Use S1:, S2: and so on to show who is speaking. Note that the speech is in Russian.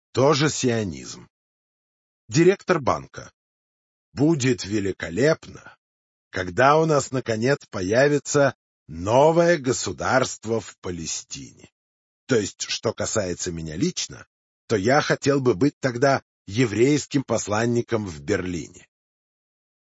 S1: тоже сионизм. Директор банка. Будет великолепно, когда у нас, наконец, появится новое государство в Палестине. То есть, что касается меня лично, то я хотел бы быть тогда еврейским посланником в Берлине.